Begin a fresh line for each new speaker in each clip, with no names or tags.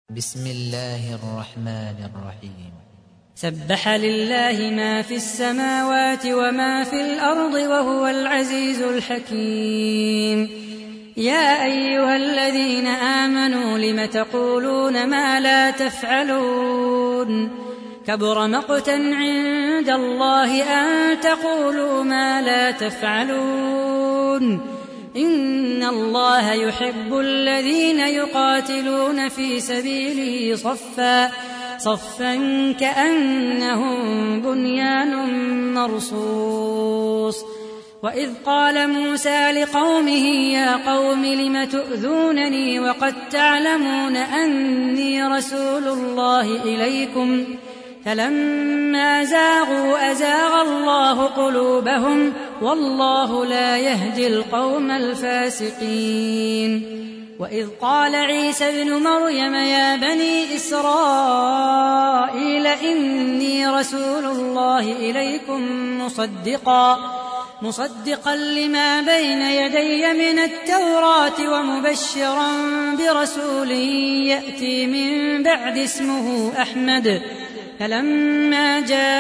بسم الله الرحمن الرحيم.
سبح لله ما في السماوات وما في الأرض وهو العزيز الحكيم. يا أيها الذين آمنوا لم تقولون ما لا تفعلون كبر مقتا عند الله أن تقولوا ما لا تفعلون إن الله يحب الذين يقاتلون في سبيله صفا كأنهم بنيان مرصوص. وإذ قال موسى لقومه يا قوم لم تؤذونني وقد تعلمون أني رسول الله إليكم فلما زاغوا أزاغ الله قلوبهم والله لا يهدي القوم الفاسقين. وإذ قال عيسى ابن مريم يا بني إسرائيل إني رسول الله إليكم مصدقا لما بين يدي من التوراة ومبشرا برسول يأتي من بعد اسمه أحمد. فلما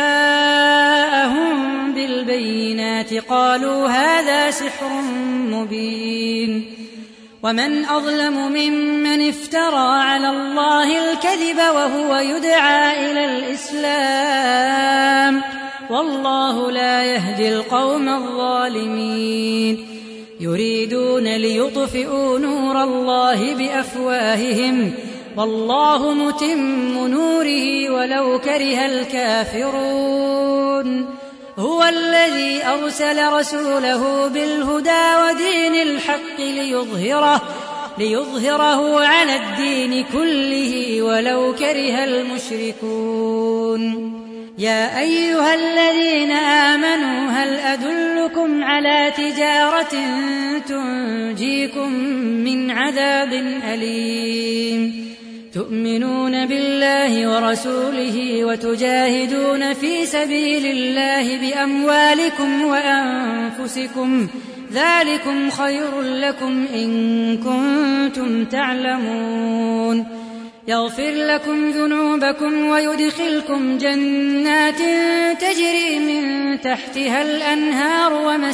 جاءهم بالبينات قالوا هذا سحر مبين. ومن أظلم ممن افترى على الله الكذب وهو يدعى إلى الإسلام والله لا يهدي القوم الظالمين. يريدون ليطفئوا نور الله بأفواههم والله متم نوره ولو كره الكافرون. هو الذي أرسل رسوله بالهدى ودين الحق ليظهره على الدين كله ولو كره المشركون. يا أيها الذين آمنوا هل أدلكم على تجارة تنجيكم من عذاب أليم تؤمنون بالله ورسوله وتجاهدون في سبيل الله بأموالكم وأنفسكم ذلكم خير لكم إن كنتم تعلمون. يغفر لكم ذنوبكم ويدخلكم جنات تجري من تحتها الأنهار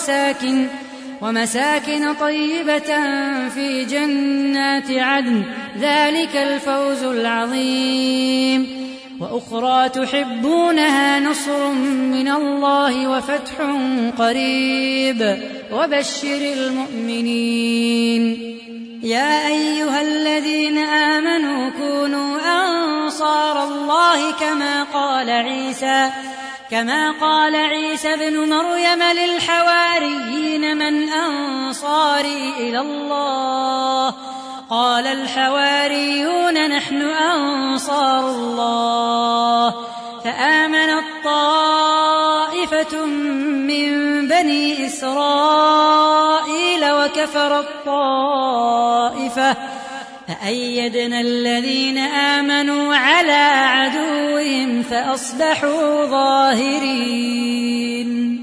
ومساكن طيبة في جنات عدن ذلك الفوز العظيم. وأخرى تحبونها نصر من الله وفتح قريب وبشر المؤمنين. يا أيها الذين آمنوا كونوا أنصار الله كما قال عيسى ابن مريم للحواريين من أنصاري إلى الله قال الحواريون نحن أنصار الله. فآمنت طائفة من بني إسرائيل وكفرت طائفة فأيدنا الذين آمنوا على عدوهم فأصبحوا ظاهرين.